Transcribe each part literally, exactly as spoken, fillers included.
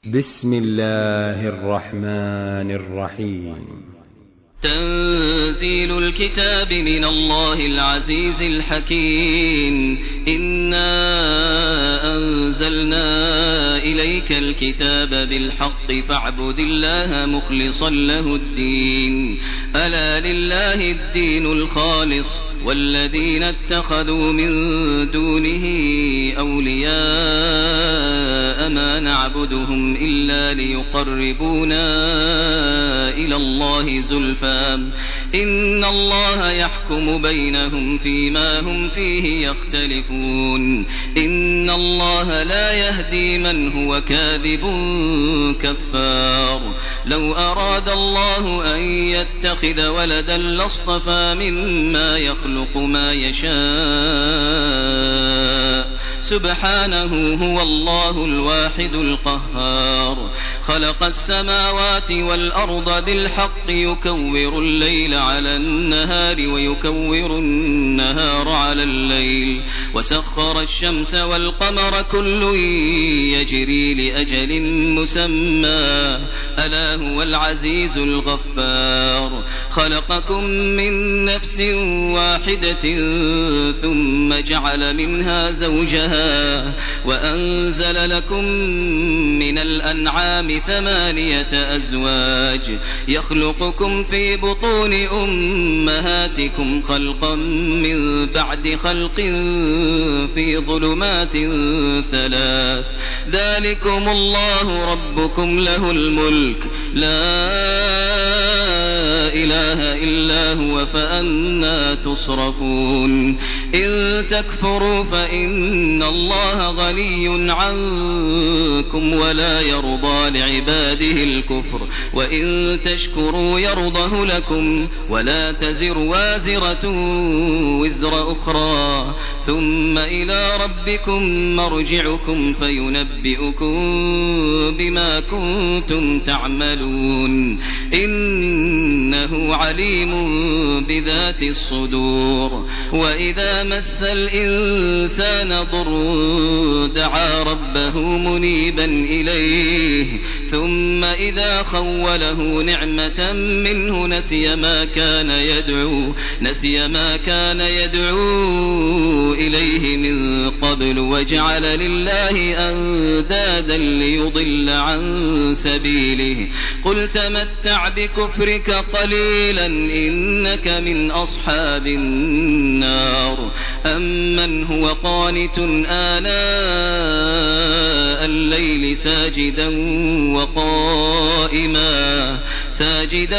بسم الله الرحمن الرحيم. تنزيل الكتاب من الله العزيز الحكيم. إنا أنزلنا إليك الكتاب بالحق فاعبد الله مخلصا له الدين. ألا لله الدين الخالص والذين اتخذوا من دونه أولياء ما نعبدهم إلا ليقربونا إلى الله زلفى إن الله يحكم بينهم فيما هم فيه يختلفون. إن الله لا يهدي من هو كاذب كفار. لو أراد الله أن يتخذ ولدا لاصطفى مما يخلق ما يشاء سبحانه هو الله الواحد القهار. خلق السماوات والأرض بالحق يكور الليل على النهار ويكور النهار على الليل وسخر الشمس والقمر كل يجري لأجل مسمى ألا هو العزيز الغفار. خلقكم من نفس واحدة ثم جعل منها زوجها وأنزل لكم من الأنعام ثمانية أزواج يخلقكم في بطون أمهاتكم خلقا من بعد خلق في ظلمات ثلاث. ذلكم الله ربكم له الملك لا إله إلا هو فأنا تصرفون. إن تكفروا فإن الله غني عنكم ولا يرضى لعباده الكفر وإن تشكروا يرضه لكم ولا تزر وازرة وزر أخرى ثم إلى ربكم مرجعكم فينبئكم بما كنتم تعملون. إنه عليم بذات الصدور. وإذا مس الإنسان ضر دعا ربه منيبا إليه ثم إذا خوله نعمة منه نسي ما كان يدعو نسي ما كان يدعو إليه من قبل وجعل لله أندادا ليضل عن سبيله. قل تمتع بكفرك قليلا إنك من أصحاب النار. أمن هو قانت آناء الليل ساجدا وقائما ساجدا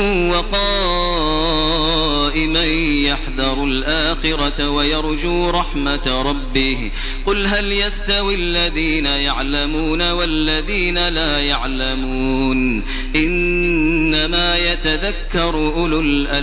وقائما يحذر الآخرة ويرجو رحمة ربه. قل هل يستوي الذين يعلمون والذين لا يعلمون إنما يتذكر أولو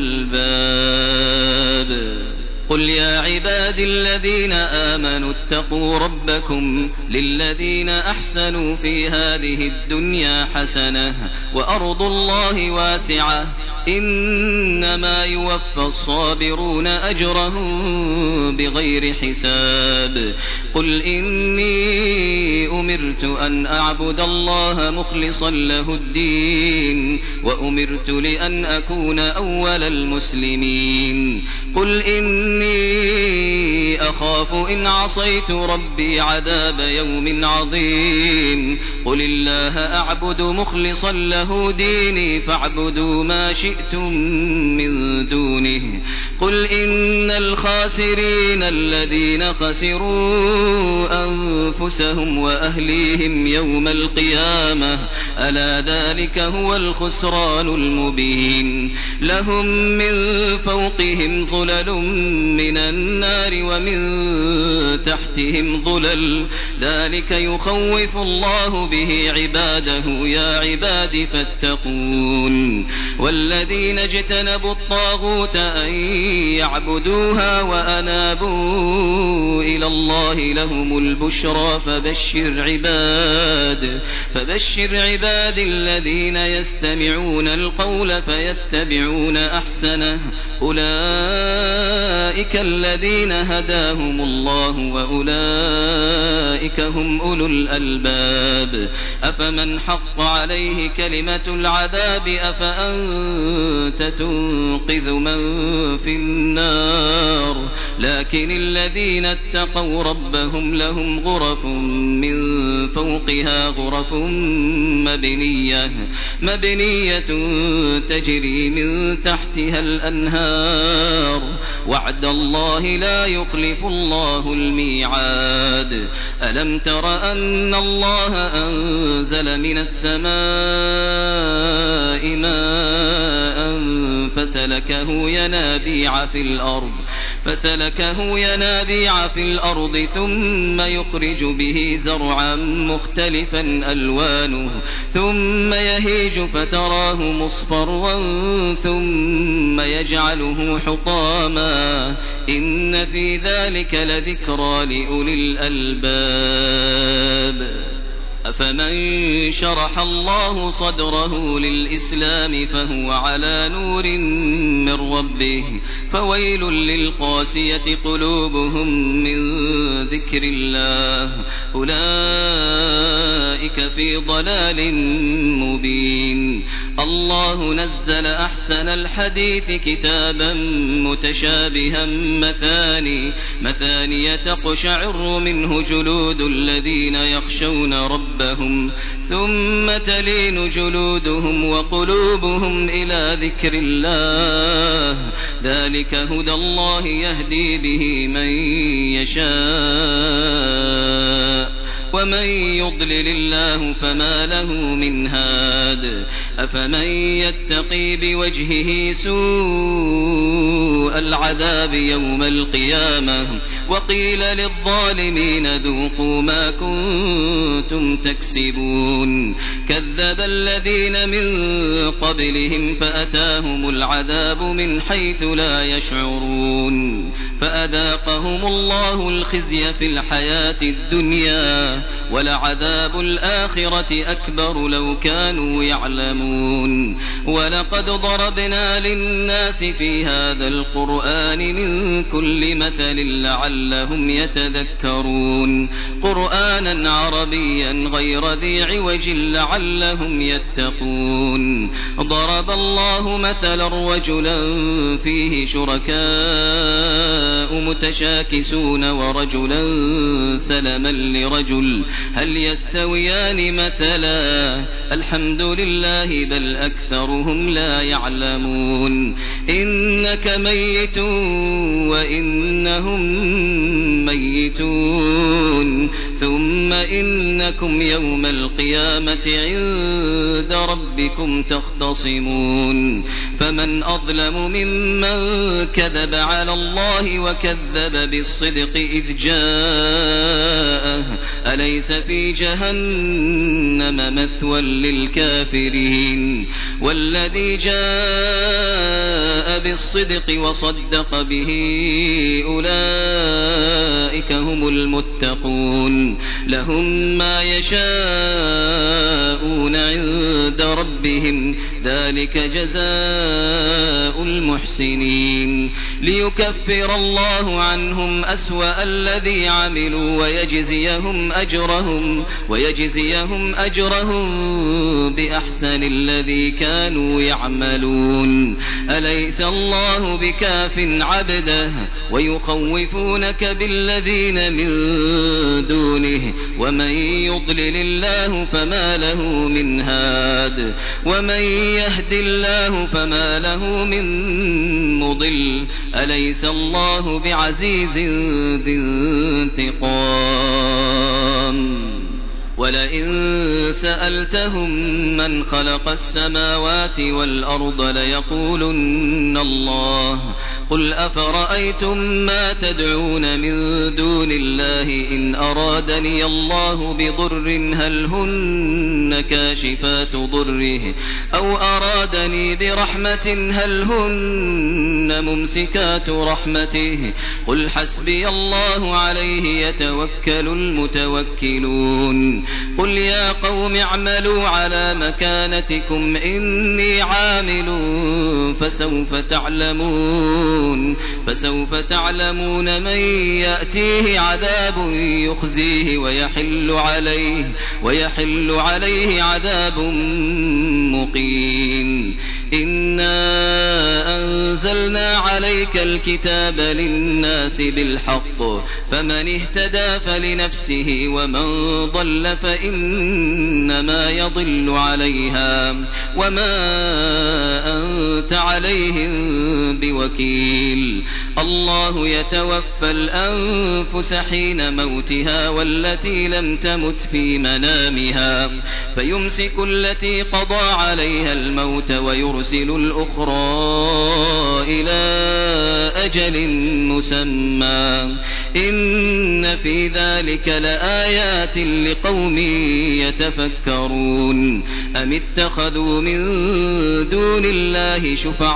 الألباب. قل يا عبادي الذين آمنوا اتقوا ربكم للذين أحسنوا في هذه الدنيا حسنة وأرض الله واسعة إنما يوفى الصابرون أجرهم بغير حساب. قل إني أمرت أن أعبد الله مخلصا له الدين وأمرت لأن أكون أول المسلمين. قل إني أخاف إن عصيت ربي عذاب يوم عظيم. قل الله أعبد مخلصا له ديني فاعبدوا ما شئتم من دونه. قل إن الخاسرين الذين خسروا أنفسهم وأهليهم يوم القيامة ألا ذلك هو الخسران المبين. لهم من فوقهم ظلل من النار ومن تحتهم ظلل ذلك يخوف الله به عباده يا عباد فاتقون. والذين اجتنبوا الطاغوت أن يعبدوها وأنابوا إلى الله لهم البشرى فبشر عباد فبشر عباد الذين يستمعون القول فيتبعون أحسنه أولئك الذين هدى هداهم الله وأولئك هم أولو الألباب أفمن حق عليه كلمة العذاب أفأنت تنقذ من في النار لكن الذين اتقوا ربهم لهم غرف من فوقها غرف مبنية, مبنية تجري من تحتها الأنهار وعد الله لا يخلف الله الميعاد ألم تر أن الله أنزل من السماء ماء فسلكه ينابيع في الأرض فسلكه ينابيع في الأرض ثم يخرج به زرعا مختلفا ألوانه ثم يهيج فتراه مصفرا ثم يجعله حطاما إن في ذلك لذكرى لأولي الألباب أفمن شرح الله صدره للإسلام فهو على نور من ربه فويل للقاسية قلوبهم من ذكر الله أولئك في ضلال مبين الله نزل أحسن الحديث كتابا متشابها مثاني مثاني تقشعر منه جلود الذين يخشون ربهم ثم تلين جلودهم وقلوبهم إلى ذكر الله ذلك هدى الله يهدي به من يشاء ومن يضلل الله فما له من هاد أفمن يتقي بوجهه سوء العذاب يوم القيامة وقيل للظالمين ذوقوا ما كنتم تكسبون كذب الذين من قبلهم فأتاهم العذاب من حيث لا يشعرون فأذاقهم الله الخزي في الحياة الدنيا ولعذاب الآخرة أكبر لو كانوا يعلمون ولقد ضربنا للناس في هذا القرآن من كل مثل لعلهم يتذكرون قرآنا عربيا غير ذي عوج لعلهم يتقون ضرب الله مثلا رجلا فيه شركاء متشاكسون ورجلا سلما لرجل هل يستويان مثلا الحمد لله بل أكثرهم لا يعلمون إنك ميت وإنهم ميتون ثم إنكم يوم القيامة عند ربكم تختصمون فمن أظلم ممن كذب على الله وكذب بالصدق إذ جاءه أليس في جهنم مثوى للكافرين والذي جاء بالصدق وصدق به أولئك هم المتقون لهم ما يشاءون عند ربهم ذلك جزاء المحسنين ليكفر الله عنهم أسوأ الذي عملوا ويجزيهم أجرهم ويجزيهم أجرهم بأحسن الذي كانوا يعملون أليس الله بكاف عبده ويخوفونك بالذين من دونه ومن يضلل الله فما له من هاد ومن يهد الله فما له من مضل أليس الله بعزيز ذي انتقام ولئن سألتهم من خلق السماوات والأرض ليقولن الله قل أفرأيتم ما تدعون من دون الله إن أرادني الله بضر هل هن كاشفات ضره أو أرادني برحمة هل هن ممسكات رحمته قل حسبي الله عليه يتوكل المتوكلون قل يا قوم اعملوا على مكانتكم إني عامل فسوف تعلمون يعملون فسوف تعلمون من يأتيه عذاب يخزيه ويحل عليه ويحل عليه عذاب مقيم إنا أنزلنا عليك الكتاب للناس بالحق فمن اهتدى فلنفسه ومن ضل فإنما يضل عليها وما أنت عليهم بوكيل الله يتوفى الأنفس حين موتها والتي لم تمت في منامها فيمسك التي قضى عليها الموت ويرسل الأخرى إلى أجل مسمى إن في ذلك لآيات لقوم يتفكرون أم اتخذوا من دون الله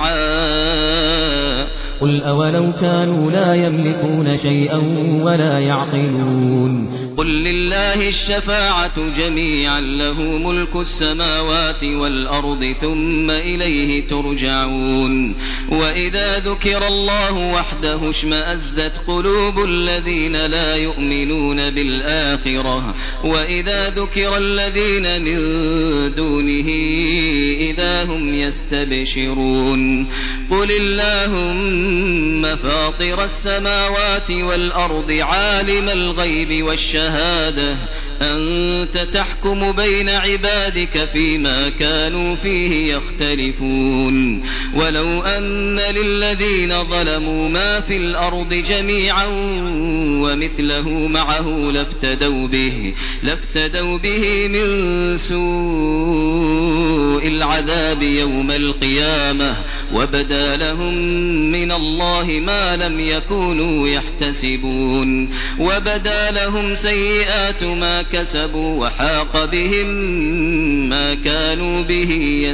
شفعاء قل أولو كانوا لا يملكون شيئا ولا يعقلون قل لله الشفاعة جميعا له ملك السماوات والأرض ثم إليه ترجعون وإذا ذكر الله وحده اشمأزت قلوب الذين لا يؤمنون بالآخرة وإذا ذكر الذين من دونه إذا هم يستبشرون قل اللهم فاطر السماوات والأرض عالم الغيب والشهادة أنت تحكم بين عبادك فيما كانوا فيه يختلفون ولو أن للذين ظلموا ما في الأرض جميعا ومثله معه لافتدوا به, لافتدوا به من سوء العذاب يوم القيامة وبدا لهم من الله ما لم يكونوا يحتسبون وبدا لهم سيئات ما كسبوا وحاق بهم ما كانوا به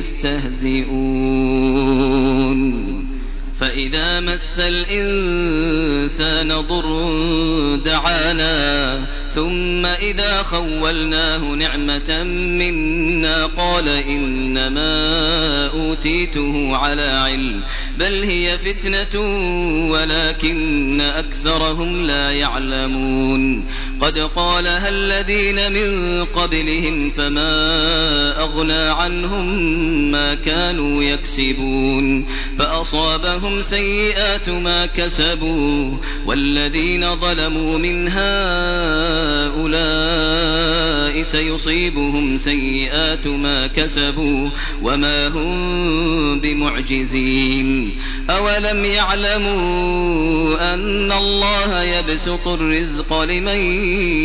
يستهزئون فإذا مس الإنسان ضر دعانا ثم إذا خولناه نعمة منا قال إنما أوتيته على علم بل هي فتنة ولكن أكثرهم لا يعلمون قد قالها الذين من قبلهم فما أغنى عنهم ما كانوا يكسبون فأصابهم سيئات ما كسبوا والذين ظلموا من هؤلاء سيصيبهم سيئات ما كسبوا وما هم بمعجزين أولم يعلموا أن الله يبسط الرزق لمن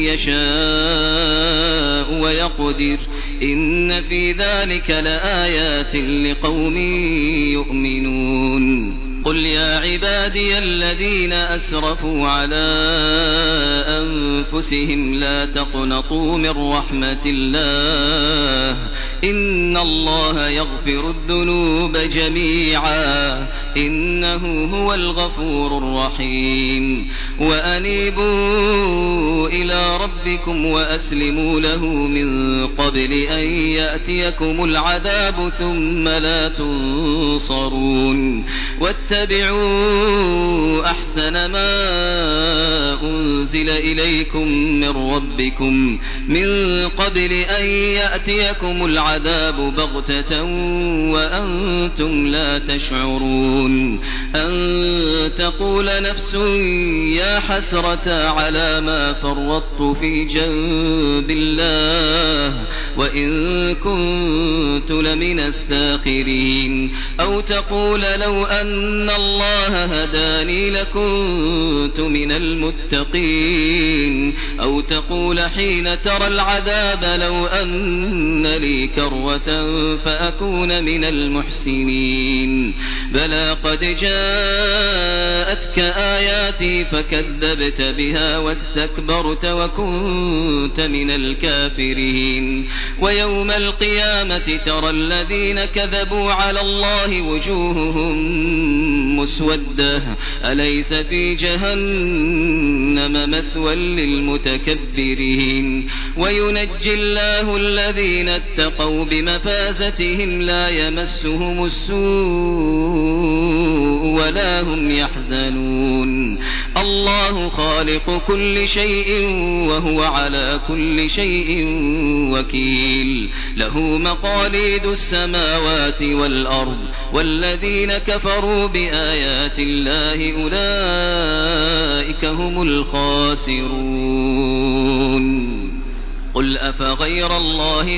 يشاء ويقدر إن في ذلك لآيات لقوم يؤمنون قل يا عبادي الذين أسرفوا على أنفسهم لا تقنطوا من رحمة الله إن الله يغفر الذنوب جميعا إنه هو الغفور الرحيم وأنيبوا إلى ربكم وأسلموا له من قبل أن يأتيكم العذاب ثم لا تنصرون واتبعوا أحسن ما أنزل إليكم من ربكم من قبل أن يأتيكم العذاب بغتة وأنتم لا تشعرون أن تقول نفس يا حسرة على ما فرطت في جنب الله وإن كنت لمن الساخرين أو تقول لو أن الله هداني لكنت من المتقين أو تقول حين ترى العذاب لو أن لي كرة فأكون من المحسنين بلى قد جاءتك آياتي فكذبت بها واستكبرت وكنت من الكافرين ويوم القيامة ترى الذين كذبوا على الله وجوههم مسودة أليس في جهنم جهنم مثوى للمتكبرين وينجي الله الذين اتقوا بمفازتهم لا يمسهم السوء ولا هم يحزنون الله خالق كل شيء وهو على كل شيء وكيل له مقاليد السماوات والأرض والذين كفروا بآيات الله أولئك هم الخاسرون قل أفغير الله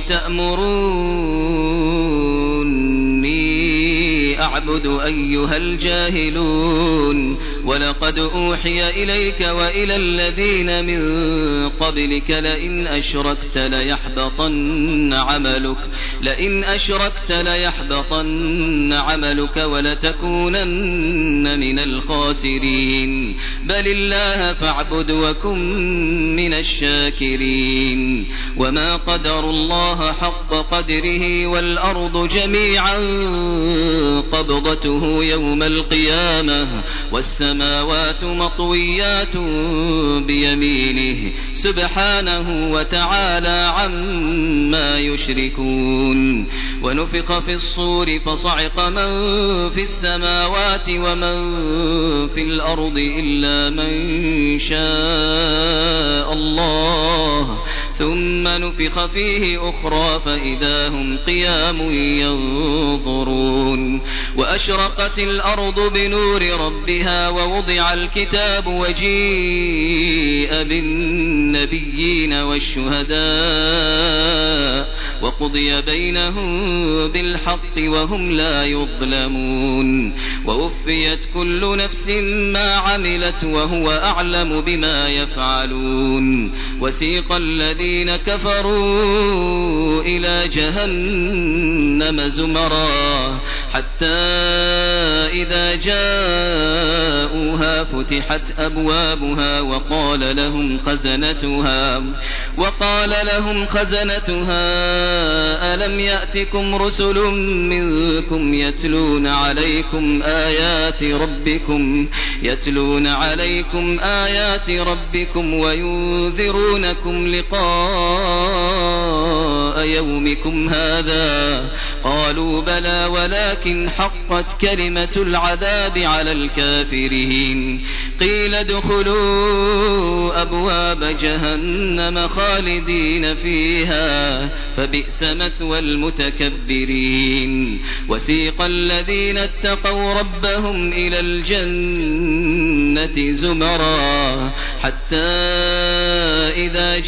تأمروني أعبد أيها الجاهلون ولقد أوحي إليك وإلى الذين من قبلك لئن أشركت ليحبطن عملك لئن أشركت ليحبطن عملك ولتكونن من الخاسرين بل الله فاعبد وكن من الشاكرين وما قدروا الله حق قدره والأرض جميعا قبضته يوم القيامة والسماوات مطويات بيمينه سبحانه وتعالى عما يشركون ونفخ في الصور فصعق من في السماوات ومن في الأرض إلا من شاء الله ثم نفخ فيه أخرى فإذا هم قيام ينظرون وأشرقت الأرض بنور ربها ووضع الكتاب وجيء بالنبيين والشهداء وقضي بينهم بالحق وهم لا يظلمون ووفيت كل نفس ما عملت وهو أعلم بما يفعلون وسيق الذين كفروا إلى جهنم زمرا حتى إذا جاءوها فتحت أبوابها وقال لهم خزنتها وقال لهم خزنتها ألم يأتكم رسل منكم يتلون عليكم آيات ربكم يتلون عليكم آيات ربكم وينذرونكم لقاء يومكم هذا قالوا بلى ولكن حقت كلمة العذاب على الكافرين قيل ادخلوا أبواب جهنم خالدين فيها فبئس مثوى المتكبرين وسيق الذين اتقوا ربهم إلى الجنة زمرا حتى إذا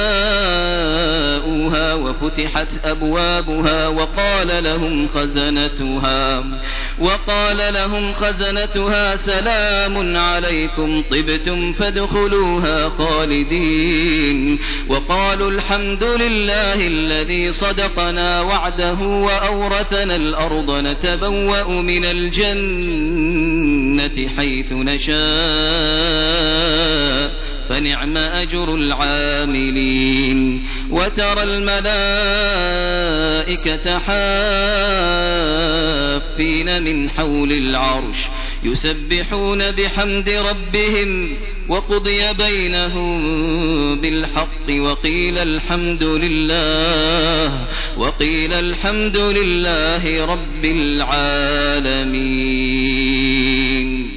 جاءوها وفتحت أبوابها وقال لهم خزنتها وقال لهم خزنتها سلام عليكم طبتم فادخلوها خالدين وقالوا الحمد لله الذي صدقنا وعده وأورثنا الأرض نتبوأ من الجنة حيث نشاء فنعم أجر العاملين وترى الملائكة حافين من حول العرش يسبحون بحمد ربهم وقضي بينهم بالحق وقيل الحمد لله وقيل الحمد لله رب العالمين.